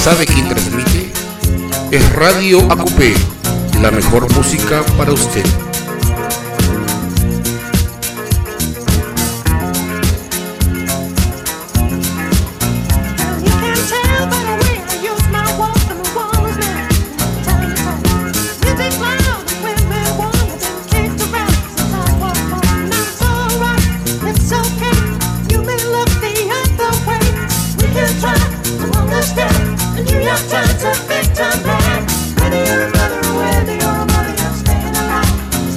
sabe quién transmite. Es Radio AQP, la mejor música para usted. Whether you're a brother or whether you're a mother, you're staying alive.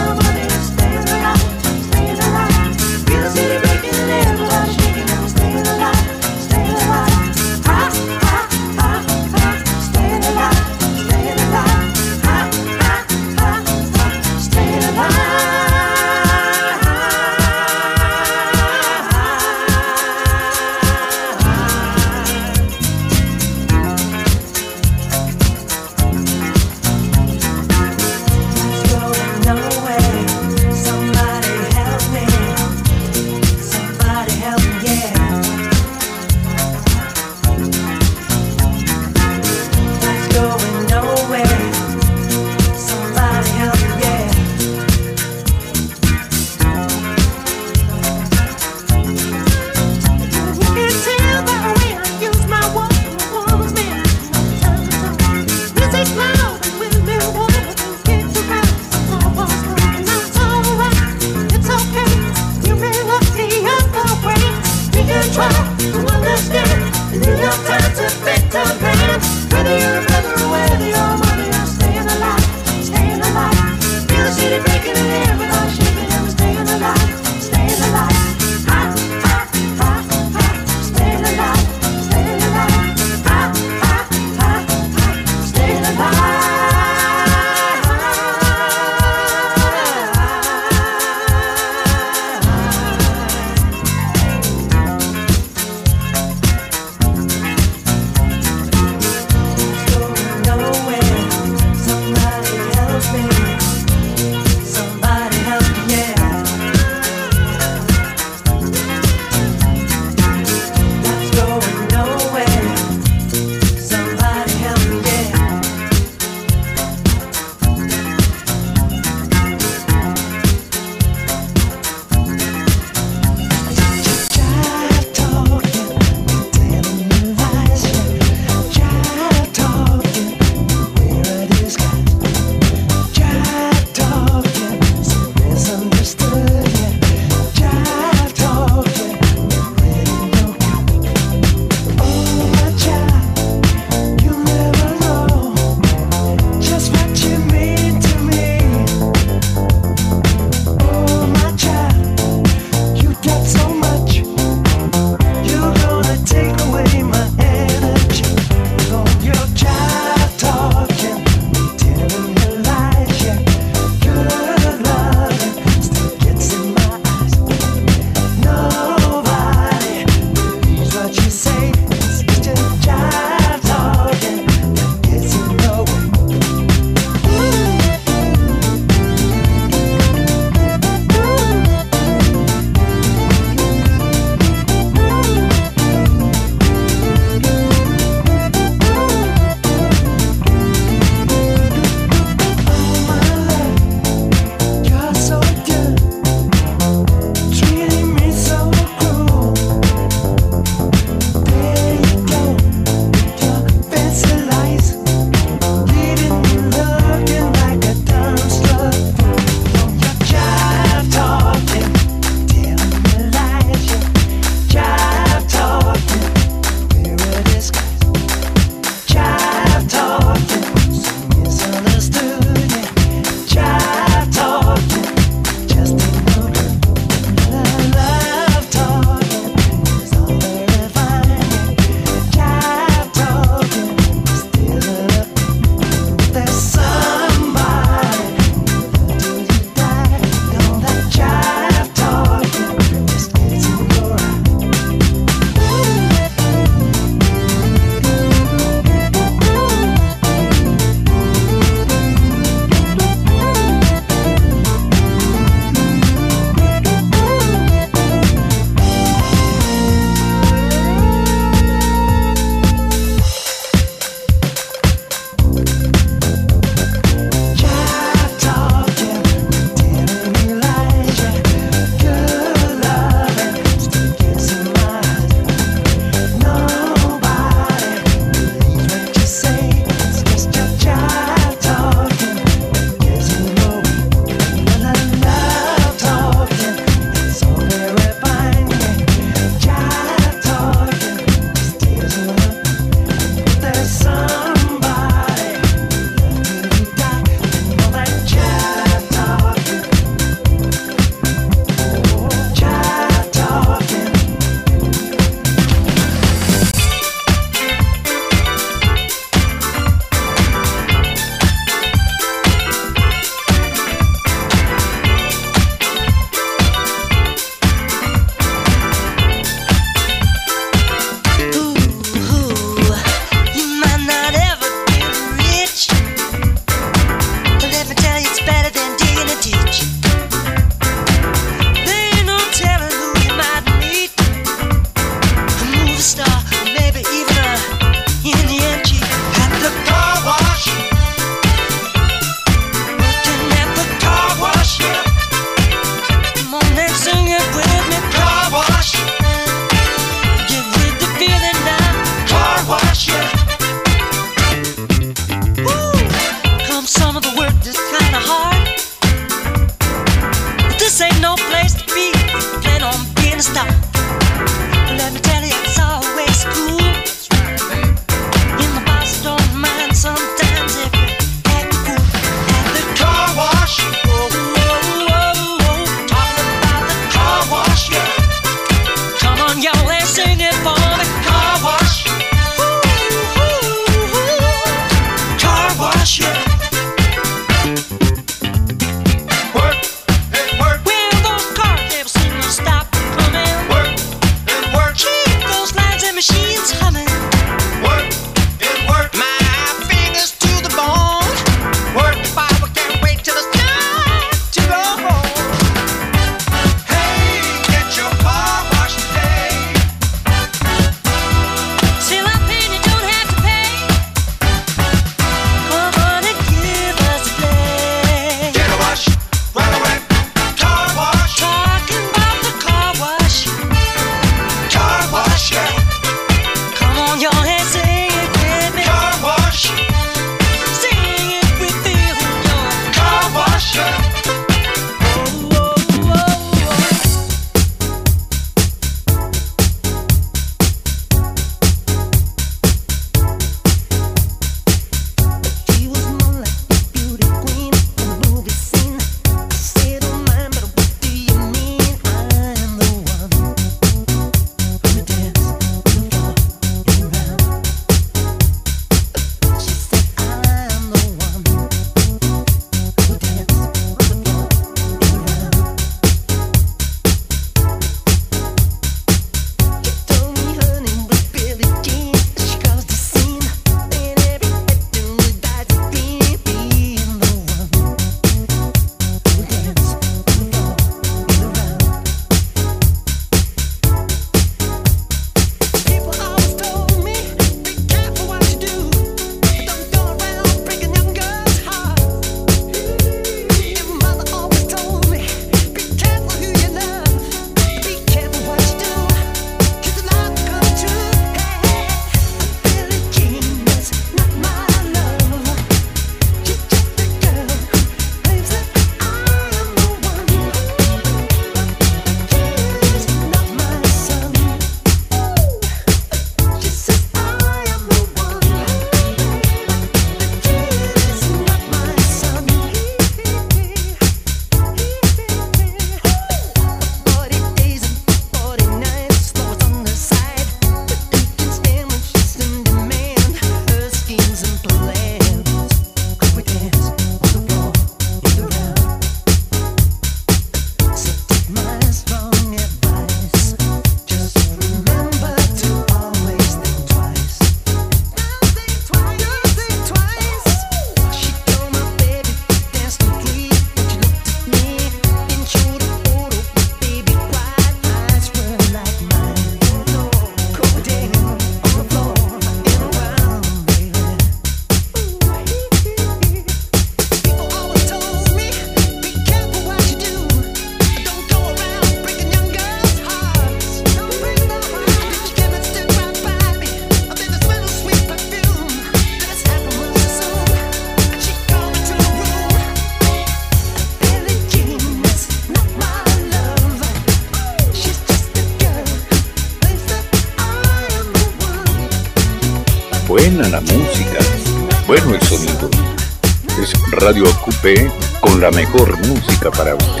buena música, bueno el sonido. Es Radio AQP con la mejor música para usted.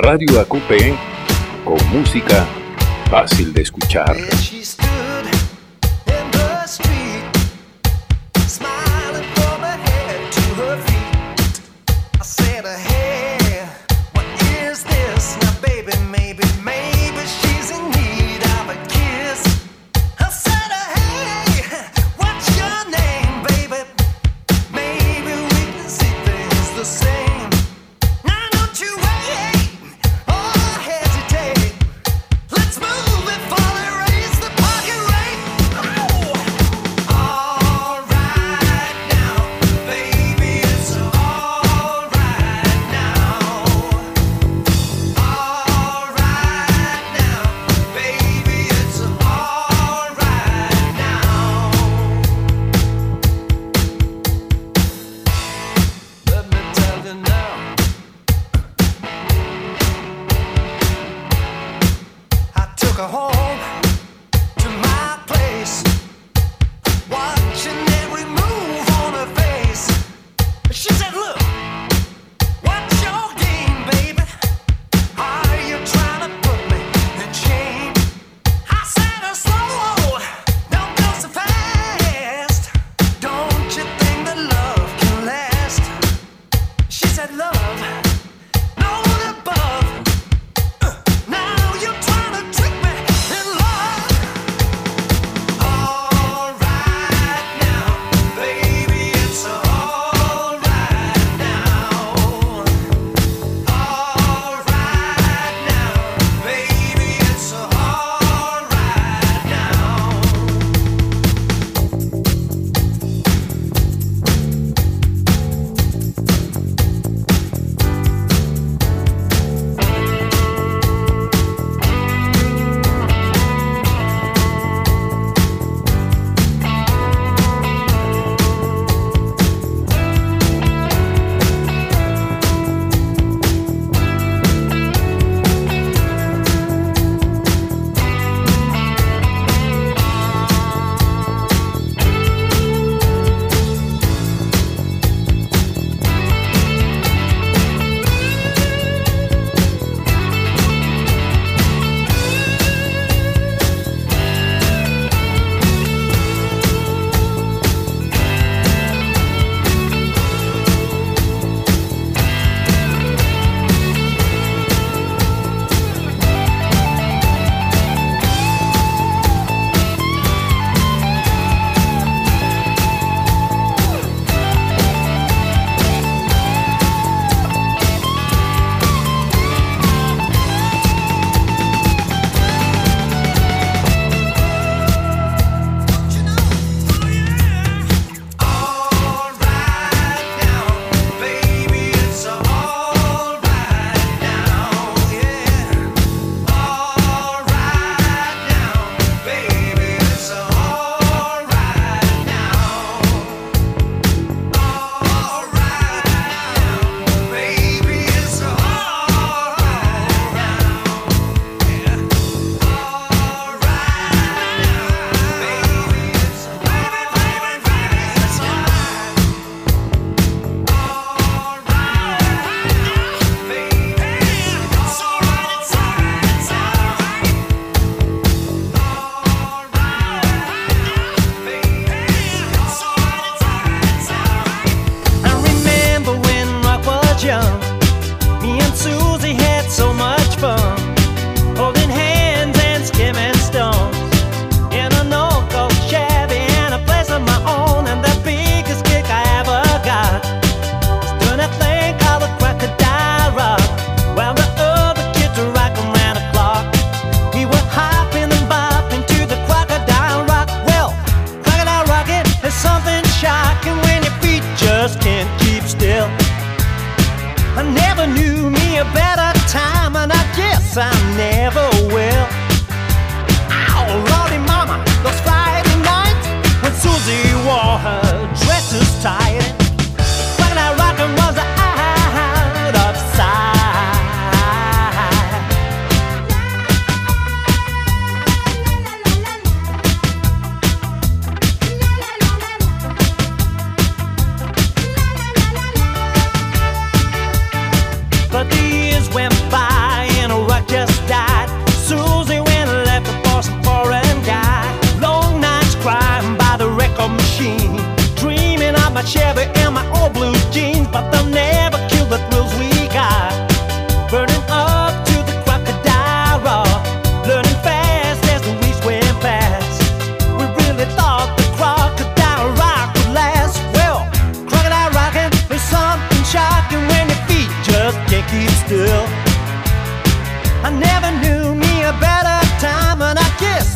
Radio AQP con música fácil de escuchar.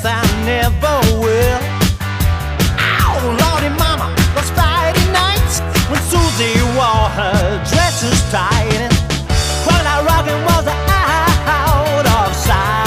guess I never will. Oh, Lordy Mama, those Friday nights when Susie wore her dresses tight and Crocodile Rockin' was out of sight.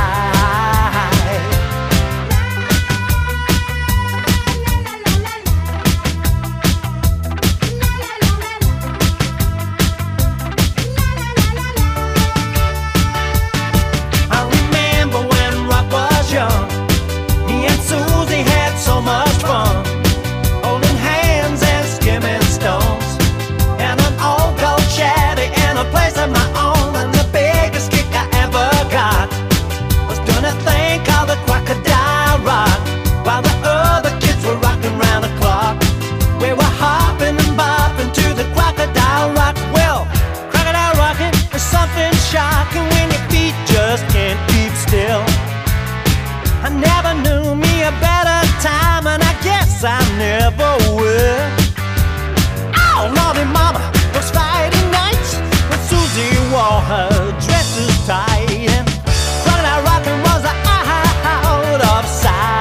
I remember when Rock was young, he and Susie had so much fun, holding hands and skimming stones, and an old gold Chevy and a place of my own. And the biggest kick I ever got was doing a thing called the Crocodile Rock, while the other kids were rocking round the clock. We were hopping and bopping to the Crocodile Rock. Well, Crocodile rocking is something shocking when your feet just can't keep still. I never knew me a better time, and I guess I never will. Oh, Lordy Mama, those Friday nights when Susie wore her dresses tight and Crocodile Rockin' was out of sight.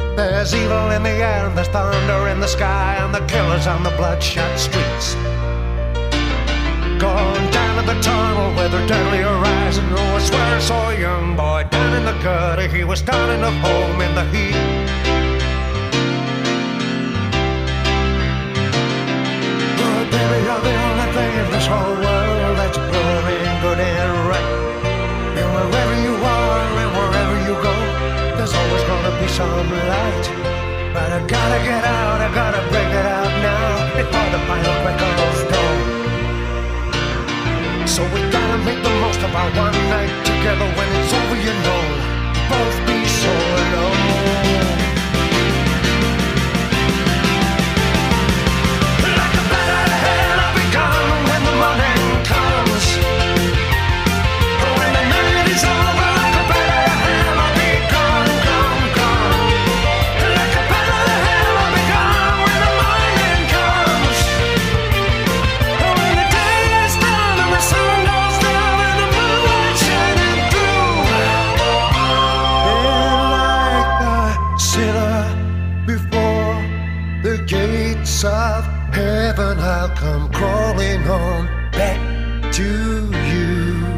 There's evil in the air and there's thunder in the sky and the killers on the bloodshot streets. Going down to the tunnel where the deadly horizon. Oh, I swear I saw a young boy down in the gutter. He was starting a home in the heat. Oh, baby, you're the only thing in this whole world that's pure and good and right. And wherever you are and wherever you go, there's always gonna be some light. But I gotta get out, I gotta break it out now before the final break of dawn. So we gotta make the most of our one night together. When it's over, you know, both be so alone. Like a bat out of hell, I'll be gone when the morning comes. When the night is over, like a bat out of hell, I'll be gone, gone, gone. Like a bat out of hell, I'll be gone when the morning comes. When the day is done and the sun goes down and the moon is shining through. And like a sinner before the gates of heaven, I'll come crawling on back to you.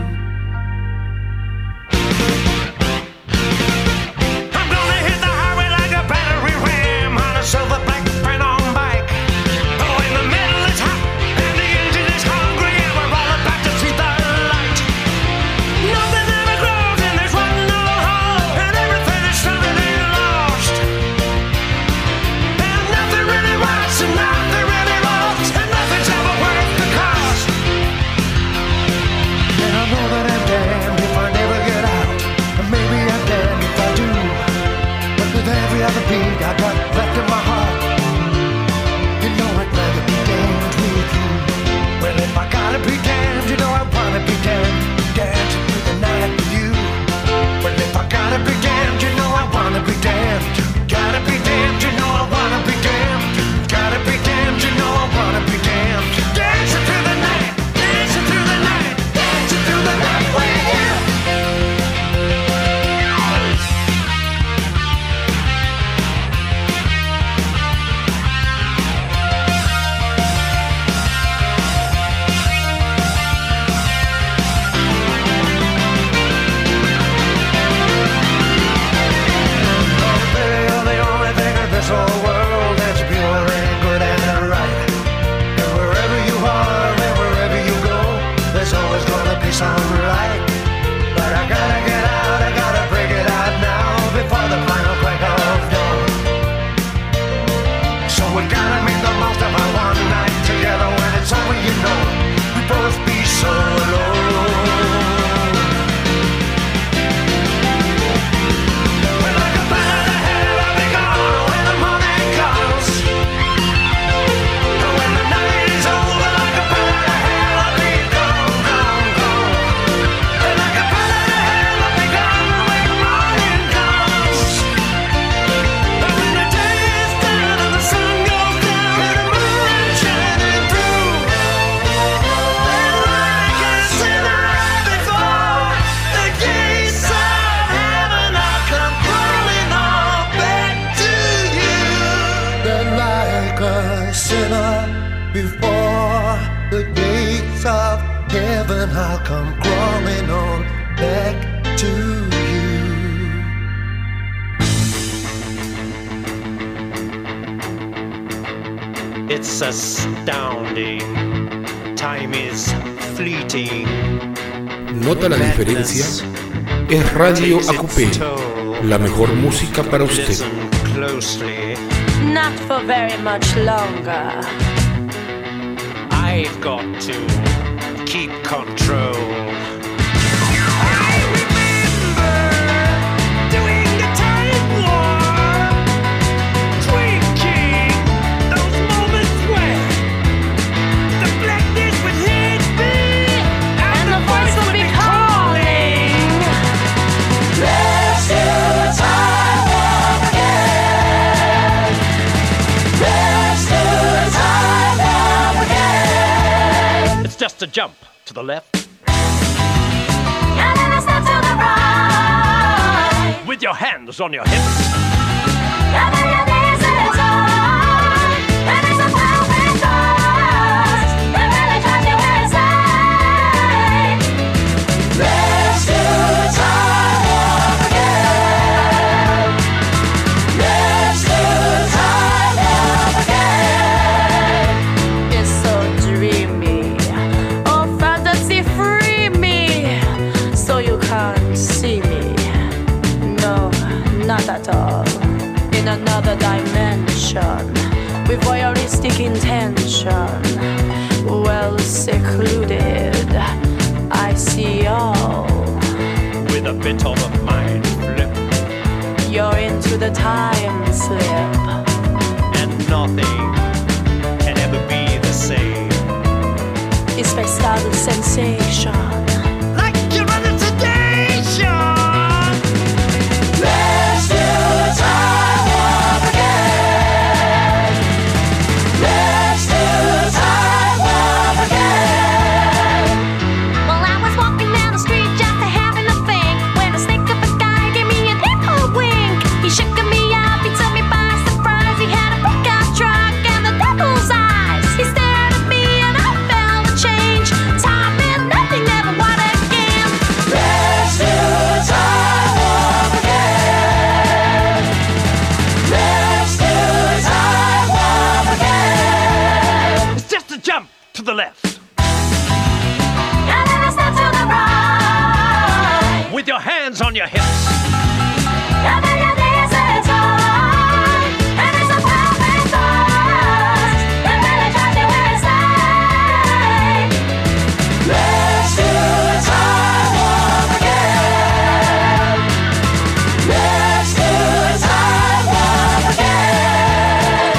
I'm gonna hit the highway like a battery ram on a silver black Phenom bike. Oh, in the middle it's hot and the engine is hungry and we're all about to see the light. Nothing ever grows and there's one no hole and everything is suddenly lost. And nothing really works and nothing really works and nothing's ever worth the cost. And I know that I'm damned if I never get out, and maybe I'm damned if I do. But with every other beat I got left in my heart, you know I'd rather be damned with you. Well, if I gotta be damned, you know I wanna be damned. Dancing through the night with you. Well, if I gotta be damned, you know I wanna be damned. Gotta be damned, you know I wanna be damned. Gotta be damned, you know I wanna be damned. Dancing through the night, dancing through the night, dancing through the night with you. Baby, you're the only thing in this whole world that's pure and good and right. And wherever you are and wherever you go, there's always gonna be some light. But I gotta get out, I gotta break it out now before the final break of dawn. So we gotta make the most of our one night together. When it's over, you know, we both be so alone. We're like a bat out of hell, I'll be gone when the morning comes. When the night is over, like a bat out of hell, I'll be gone, gone, gone. And like a bat out of hell, I'll be gone when the morning comes. And when the day is done and the sun goes down and the moon is shining through. And like a sinner before the gates of heaven, I'll come crawling on back to you. Then like a sinner before the gates of heaven, I'll come crawling on back to you. It's astounding. Time is fleeting. ¿Nota la diferencia? Es Radio AQP, la mejor música para usted. Listen closely. Not for very much longer. I've got to keep control. And the voice will be calling. Let's do time warp again. Let's do time warp again. It's just a jump to the left. And then a step to the right. With your hands on your hips. And in another dimension with voyeuristic intention, well secluded. I see all with a bit of a mind flip. You're into the time slip, and nothing can ever be the same. It's spaced out the sensation. Like you're on a sedation. Let's do time warp again. Let's do time warp again. Well, I was walking down the street just having a think when a snake of a guy gave me a hip hop wink. He shook me up, he took me by surprise. He had a pickup truck and the devil's eyes. He stared at me and I felt a change. Time meant nothing, never what again. Let's do time warp again. Let's do time warp again. It's just a jump to the left And then I step to the right. with your hands on your hips. And then you dance and talk. And it's a perfect thought. And then I drive you insane. Let's do time warp again. Let's do time warp again.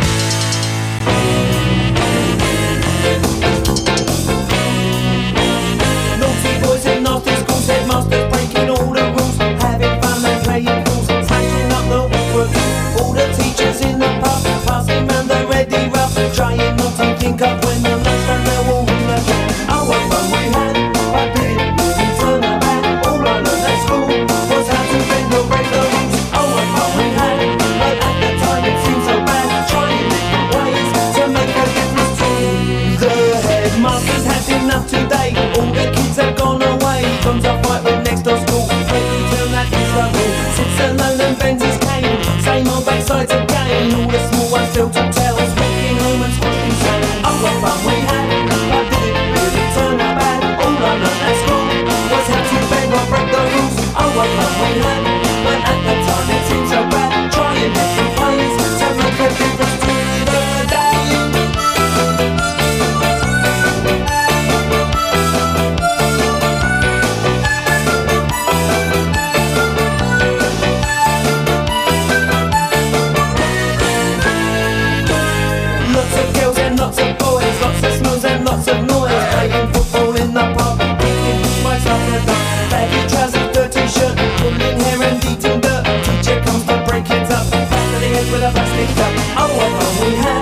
Naughty boys and nasty schools, headmasters breaking all the rules, having fun and playing fools, smashing up the awkward. All the teachers in the pub, passing round the ready rough, trying not to think up when the lunchtime bell will ring again. Oh, what fun we had, but did it really turn out bad? All I learned at school was how to bend or break the rules. Oh, what fun we had, but at the time it seemed so bad, trying different ways to make a difference to the headmasters had enough today. All the kids have gone away. Comes a fight with next door school. Breaking down that is the rule. Sits alone and bends his cane. Same old backsides again. All the small ones still to tell. Walking home and squashing sand. Oh, what fun we had. But did it really turn out bad? All I learned at school was how to bend or break the rules. Oh, what fun we had. But at the time it seemed so bad. Trying different ways to make a difference to the day. Lots of girls and lots of boys, lots of smells and lots of noise. Playing football in the pub, kicking spikes up the duck. Baggy trousers, dirty shirt, pulling hair and eating dirt. Teacher comes to break it up, back to the head with a plastic cup. Oh, what fun we had.